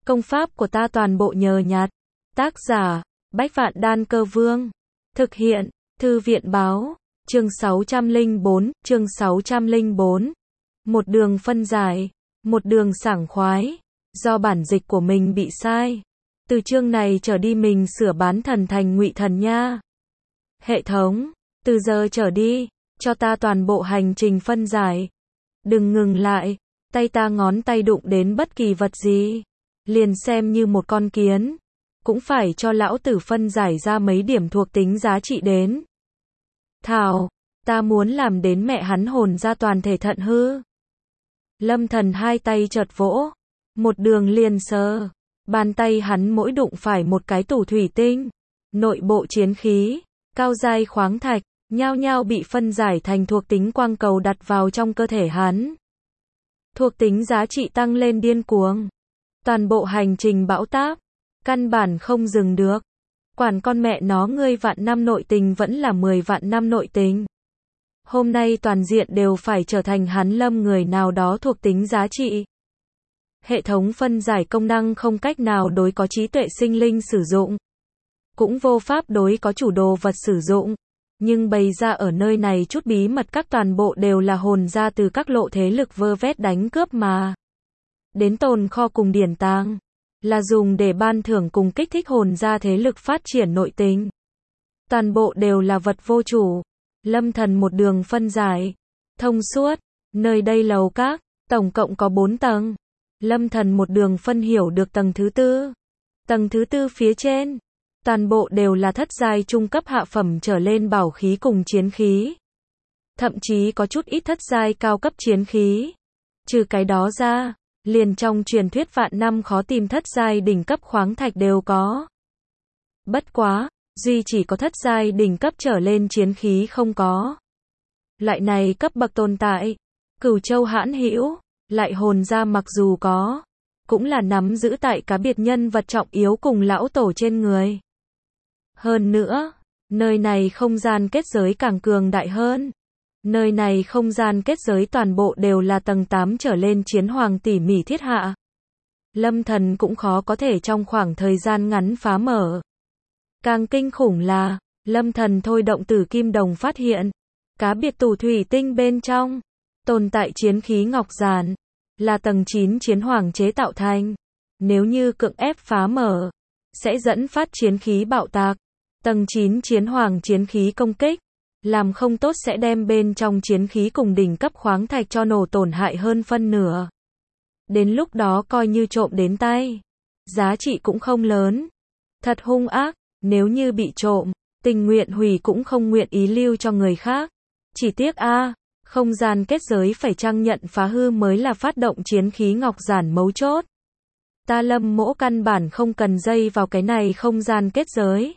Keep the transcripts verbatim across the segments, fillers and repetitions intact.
Công pháp của ta toàn bộ nhờ nhặt. Tác giả, Bách Vạn Đan Cơ Vương. Thực hiện, Thư viện Báo. Chương sáu trăm lẻ bốn, chương sáu trăm lẻ bốn. Một đường phân giải, một đường sảng khoái. Do bản dịch của mình bị sai. Từ chương này trở đi mình sửa bán thần thành Ngụy Thần nha. Hệ thống, từ giờ trở đi, cho ta toàn bộ hành trình phân giải. Đừng ngừng lại, tay ta ngón tay đụng đến bất kỳ vật gì. Liền xem như một con kiến. Cũng phải cho lão tử phân giải ra mấy điểm thuộc tính giá trị đến. Thảo, ta muốn làm đến mẹ hắn hồn ra toàn thể thận hư. Lâm Thần hai tay chợt vỗ. Một đường liền sờ. Bàn tay hắn mỗi đụng phải một cái tủ thủy tinh. Nội bộ chiến khí, cao giai khoáng thạch, nhao nhao bị phân giải thành thuộc tính quang cầu đặt vào trong cơ thể hắn. Thuộc tính giá trị tăng lên điên cuồng. Toàn bộ hành trình bão táp, căn bản không dừng được. Quản con mẹ nó ngươi vạn năm nội tình vẫn là mười vạn năm nội tình. Hôm nay toàn diện đều phải trở thành hắn Lâm người nào đó thuộc tính giá trị. Hệ thống phân giải công năng không cách nào đối có trí tuệ sinh linh sử dụng. Cũng vô pháp đối có chủ đồ vật sử dụng. Nhưng bày ra ở nơi này chút bí mật các toàn bộ đều là hồn ra từ các lộ thế lực vơ vét đánh cướp mà. Đến tồn kho cùng điển tàng. Là dùng để ban thưởng cùng kích thích hồn ra thế lực phát triển nội tình. Toàn bộ đều là vật vô chủ. Lâm Thần một đường phân giải. Thông suốt. Nơi đây lầu các. Tổng cộng có bốn tầng. Lâm Thần một đường phân hiểu được tầng thứ tư. Tầng thứ tư phía trên. Toàn bộ đều là thất giai trung cấp hạ phẩm trở lên bảo khí cùng chiến khí. Thậm chí có chút ít thất giai cao cấp chiến khí. Trừ cái đó ra, liền trong truyền thuyết vạn năm khó tìm thất giai đỉnh cấp khoáng thạch đều có. Bất quá, duy chỉ có thất giai đỉnh cấp trở lên chiến khí không có. Loại này cấp bậc tồn tại, Cửu Châu hãn hữu, lại hồn ra mặc dù có, cũng là nắm giữ tại cá biệt nhân vật trọng yếu cùng lão tổ trên người. Hơn nữa, nơi này không gian kết giới càng cường đại hơn. Nơi này không gian kết giới toàn bộ đều là tầng tám trở lên chiến hoàng tỉ mỉ thiết hạ. Lâm Thần cũng khó có thể trong khoảng thời gian ngắn phá mở. Càng kinh khủng là, Lâm Thần thôi động tử kim đồng phát hiện, cá biệt tủ thủy tinh bên trong, tồn tại chiến khí ngọc giản, là tầng chín chiến hoàng chế tạo thành. Nếu như cưỡng ép phá mở, sẽ dẫn phát chiến khí bạo tạc. Tầng chín chiến hoàng chiến khí công kích, làm không tốt sẽ đem bên trong chiến khí cùng đỉnh cấp khoáng thạch cho nổ tổn hại hơn phân nửa. Đến lúc đó coi như trộm đến tay, giá trị cũng không lớn. Thật hung ác, nếu như bị trộm, tình nguyện hủy cũng không nguyện ý lưu cho người khác. Chỉ tiếc a, không gian kết giới phải chăng nhận phá hư mới là phát động chiến khí ngọc giản mấu chốt. Ta Lâm Mỗ căn bản không cần dây vào cái này không gian kết giới.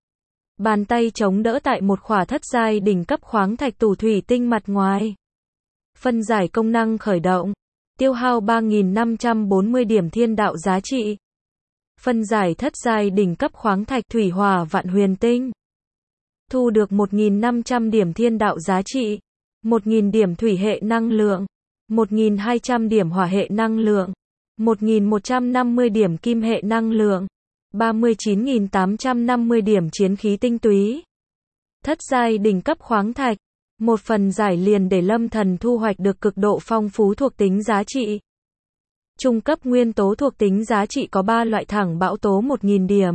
Bàn tay chống đỡ tại một khỏa thất giai đỉnh cấp khoáng thạch tủ thủy tinh mặt ngoài. Phân giải công năng khởi động. Tiêu hao ba nghìn năm trăm bốn mươi điểm thiên đạo giá trị. Phân giải thất giai đỉnh cấp khoáng thạch thủy hỏa vạn huyền tinh. Thu được một nghìn năm trăm điểm thiên đạo giá trị. một nghìn điểm thủy hệ năng lượng. một nghìn hai trăm điểm hỏa hệ năng lượng. một nghìn một trăm năm mươi điểm kim hệ năng lượng. ba mươi chín nghìn tám trăm năm mươi điểm chiến khí tinh túy. Thất giai đỉnh cấp khoáng thạch. Một phần giải liền để Lâm Thần thu hoạch được cực độ phong phú thuộc tính giá trị. Trung cấp nguyên tố thuộc tính giá trị có ba loại thẳng bão tố một nghìn điểm.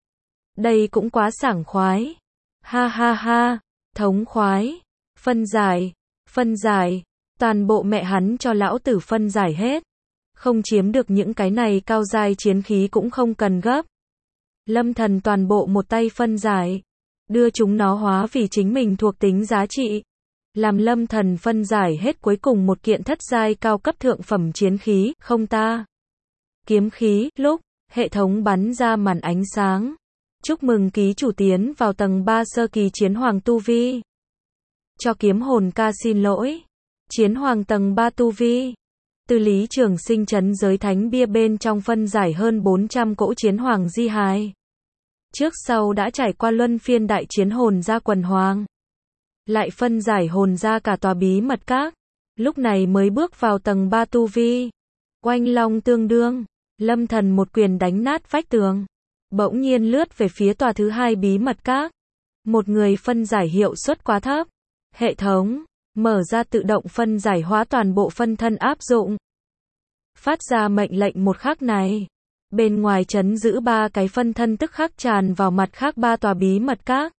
Đây cũng quá sảng khoái. Ha ha ha, thống khoái. Phân giải, phân giải, toàn bộ mẹ hắn cho lão tử phân giải hết. Không chiếm được những cái này cao giai chiến khí cũng không cần gấp. Lâm Thần toàn bộ một tay phân giải, đưa chúng nó hóa vì chính mình thuộc tính giá trị. Làm Lâm Thần phân giải hết cuối cùng một kiện thất giai cao cấp thượng phẩm chiến khí, không ta. Kiếm khí, lúc, hệ thống bắn ra màn ánh sáng. Chúc mừng ký chủ tiến vào tầng ba sơ kỳ chiến hoàng tu vi. Cho kiếm hồn ca xin lỗi. Chiến hoàng tầng ba tu vi. Từ Lý Trường Sinh trấn giới thánh bia bên trong phân giải hơn bốn trăm cỗ chiến hoàng di hài. Trước sau đã trải qua luân phiên đại chiến hồn ra quần hoàng. Lại phân giải hồn ra cả tòa bí mật các. Lúc này mới bước vào tầng ba tu vi. Oanh long tương đương. Lâm Thần một quyền đánh nát vách tường, bỗng nhiên lướt về phía tòa thứ hai bí mật các. Một người phân giải hiệu suất quá thấp. Hệ thống mở ra tự động phân giải hóa toàn bộ phân thân áp dụng. Phát ra mệnh lệnh một khắc này. Bên ngoài trấn giữ ba cái phân thân tức khắc tràn vào mặt khác ba tòa bí mật các.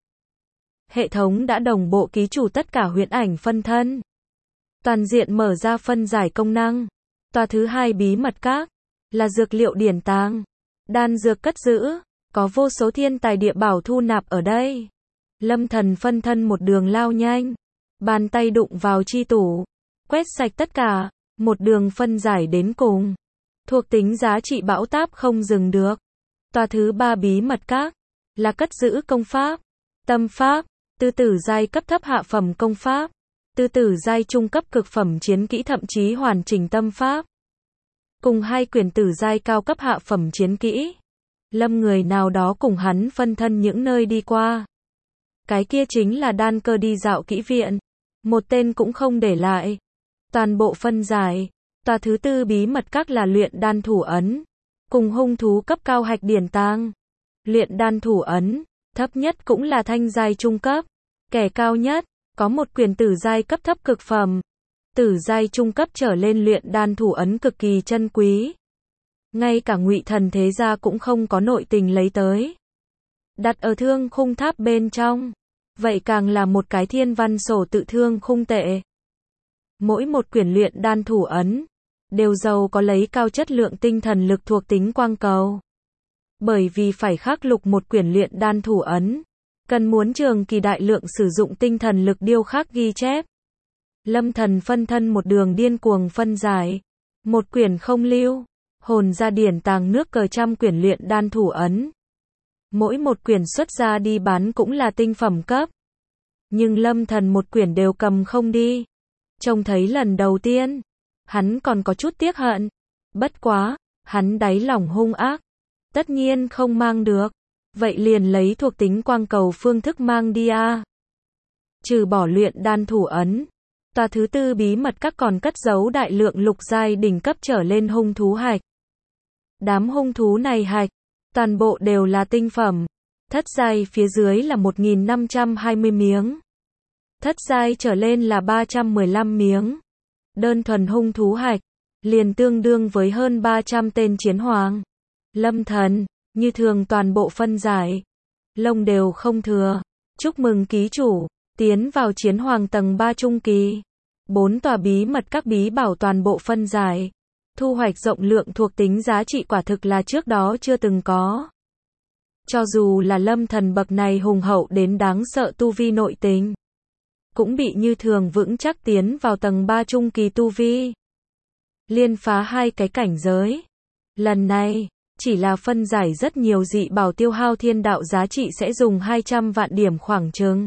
Hệ thống đã đồng bộ ký chủ tất cả huyễn ảnh phân thân. Toàn diện mở ra phân giải công năng. Tòa thứ hai bí mật các là dược liệu điển tàng, đan dược cất giữ, có vô số thiên tài địa bảo thu nạp ở đây. Lâm Thần phân thân một đường lao nhanh, bàn tay đụng vào chi tủ, quét sạch tất cả, một đường phân giải đến cùng. Thuộc tính giá trị bão táp không dừng được. Tòa thứ ba bí mật các là cất giữ công pháp, tâm pháp, tư tử giai cấp thấp hạ phẩm công pháp, tư tử giai trung cấp cực phẩm chiến kỹ thậm chí hoàn chỉnh tâm pháp. Cùng hai quyển tử giai cao cấp hạ phẩm chiến kỹ. Lâm người nào đó cùng hắn phân thân những nơi đi qua. Cái kia chính là đan cơ đi dạo kỹ viện. Một tên cũng không để lại. Toàn bộ phân giải. Tòa thứ tư bí mật các là luyện đan thủ ấn. Cùng hung thú cấp cao hạch điển tàng. Luyện đan thủ ấn. Thấp nhất cũng là thanh giai trung cấp. Kẻ cao nhất. Có một quyển tử giai cấp thấp cực phẩm. Tử giai trung cấp trở lên luyện đan thủ ấn cực kỳ chân quý. Ngay cả Ngụy Thần thế gia cũng không có nội tình lấy tới. Đặt ở thương khung tháp bên trong. Vậy càng là một cái thiên văn sổ tự thương khung tệ. Mỗi một quyển luyện đan thủ ấn đều giàu có lấy cao chất lượng tinh thần lực thuộc tính quang cầu. Bởi vì phải khắc lục một quyển luyện đan thủ ấn, cần muốn trường kỳ đại lượng sử dụng tinh thần lực điêu khắc ghi chép. Lâm Thần phân thân một đường điên cuồng phân giải, một quyển không lưu, hồn ra điển tàng nước cờ trăm quyển luyện đan thủ ấn. Mỗi một quyển xuất ra đi bán cũng là tinh phẩm cấp. Nhưng Lâm Thần một quyển đều cầm không đi. Trông thấy lần đầu tiên, hắn còn có chút tiếc hận. Bất quá, hắn đáy lòng hung ác. Tất nhiên không mang được. Vậy liền lấy thuộc tính quang cầu phương thức mang đi a. Trừ bỏ luyện đan thủ ấn. Tòa thứ tư bí mật các còn cất giấu đại lượng lục giai đỉnh cấp trở lên hung thú hạch. Đám hung thú này hạch, toàn bộ đều là tinh phẩm. Thất giai phía dưới là một nghìn năm trăm hai mươi miếng. Thất giai trở lên là ba trăm mười lăm miếng. Đơn thuần hung thú hạch, liền tương đương với hơn ba trăm tên chiến hoàng. Lâm Thần, như thường toàn bộ phân giải. Lông đều không thừa. Chúc mừng ký chủ, tiến vào chiến hoàng tầng ba trung kỳ. Bốn tòa bí mật các bí bảo toàn bộ phân giải. Thu hoạch rộng lượng thuộc tính giá trị quả thực là trước đó chưa từng có. Cho dù là Lâm Thần bậc này hùng hậu đến đáng sợ tu vi nội tình, cũng bị như thường vững chắc tiến vào tầng ba trung kỳ tu vi. Liên phá hai cái cảnh giới. Lần này, chỉ là phân giải rất nhiều dị bảo tiêu hao thiên đạo giá trị sẽ dùng hai trăm vạn điểm khoảng chừng.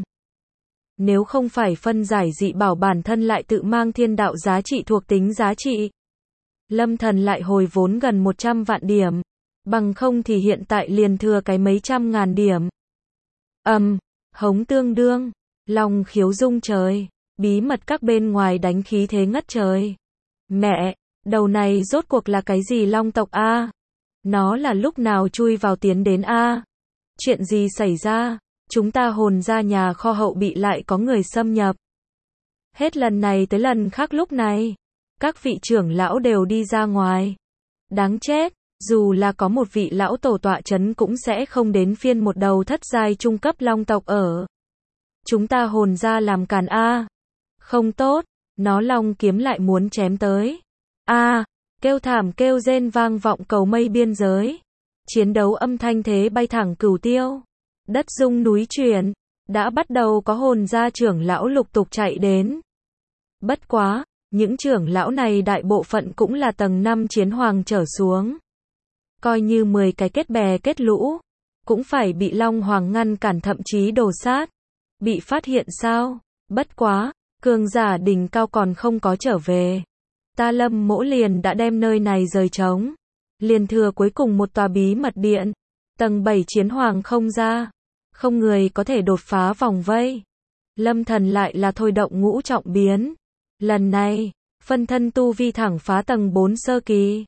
Nếu không phải phân giải dị bảo bản thân lại tự mang thiên đạo giá trị thuộc tính giá trị, Lâm Thần lại hồi vốn gần một trăm vạn điểm. Bằng không thì hiện tại liền thừa cái mấy trăm ngàn điểm. Ầm, um, hống tương đương, long khiếu rung trời, bí mật các bên ngoài đánh khí thế ngất trời. Mẹ, đầu này rốt cuộc là cái gì long tộc a? Nó là lúc nào chui vào tiến đến a? Chuyện gì xảy ra? Chúng ta hồn ra nhà kho hậu bị lại có người xâm nhập. Hết lần này tới lần khác lúc này, các vị trưởng lão đều đi ra ngoài. Đáng chết. Dù là có một vị lão tổ tọa chấn cũng sẽ không đến phiên một đầu thất giai trung cấp long tộc ở. Chúng ta hồn ra làm càn a. Không tốt, nó long kiếm lại muốn chém tới. A, kêu thảm kêu rên vang vọng cầu mây biên giới. Chiến đấu âm thanh thế bay thẳng cửu tiêu. Đất rung núi chuyển, đã bắt đầu có hồn gia trưởng lão lục tục chạy đến. Bất quá, những trưởng lão này đại bộ phận cũng là tầng năm chiến hoàng trở xuống. Coi như mười cái kết bè kết lũ, cũng phải bị Long Hoàng ngăn cản thậm chí đổ sát. Bị phát hiện sao? Bất quá, cường giả đỉnh cao còn không có trở về. Ta Lâm Mỗ liền đã đem nơi này rời trống. Liền thừa cuối cùng một tòa bí mật điện. Tầng bảy chiến hoàng không ra. Không người có thể đột phá vòng vây. Lâm Thần lại là thôi động ngũ trọng biến. Lần này, phân thân tu vi thẳng phá tầng bốn sơ kỳ.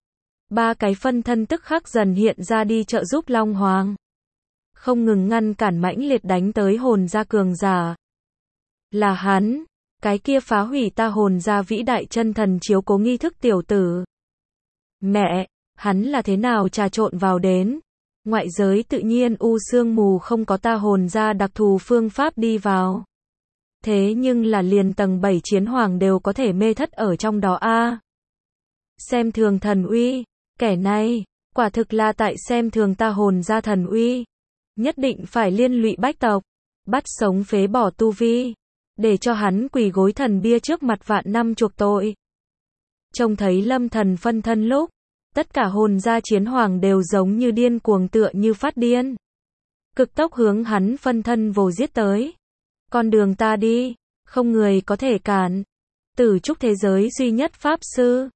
Ba cái phân thân tức khắc dần hiện ra đi trợ giúp Long Hoàng. Không ngừng ngăn cản mãnh liệt đánh tới hồn gia cường giả. Là hắn, cái kia phá hủy ta hồn gia vĩ đại chân thần chiếu cố nghi thức tiểu tử. Mẹ, hắn là thế nào trà trộn vào đến? Ngoại giới tự nhiên u sương mù không có ta hồn gia đặc thù phương pháp đi vào. Thế nhưng là liền tầng bảy chiến hoàng đều có thể mê thất ở trong đó a. Xem thường thần uy, kẻ này, quả thực là tại xem thường ta hồn gia thần uy. Nhất định phải liên lụy bách tộc, bắt sống phế bỏ tu vi, để cho hắn quỳ gối thần bia trước mặt vạn năm chuộc tội. Trông thấy lâm thần phân thân lúc, tất cả hồn gia chiến hoàng đều giống như điên cuồng tựa như phát điên. Cực tốc hướng hắn phân thân vồ giết tới. Con đường ta đi, không người có thể cản. Tử trúc thế giới duy nhất pháp sư,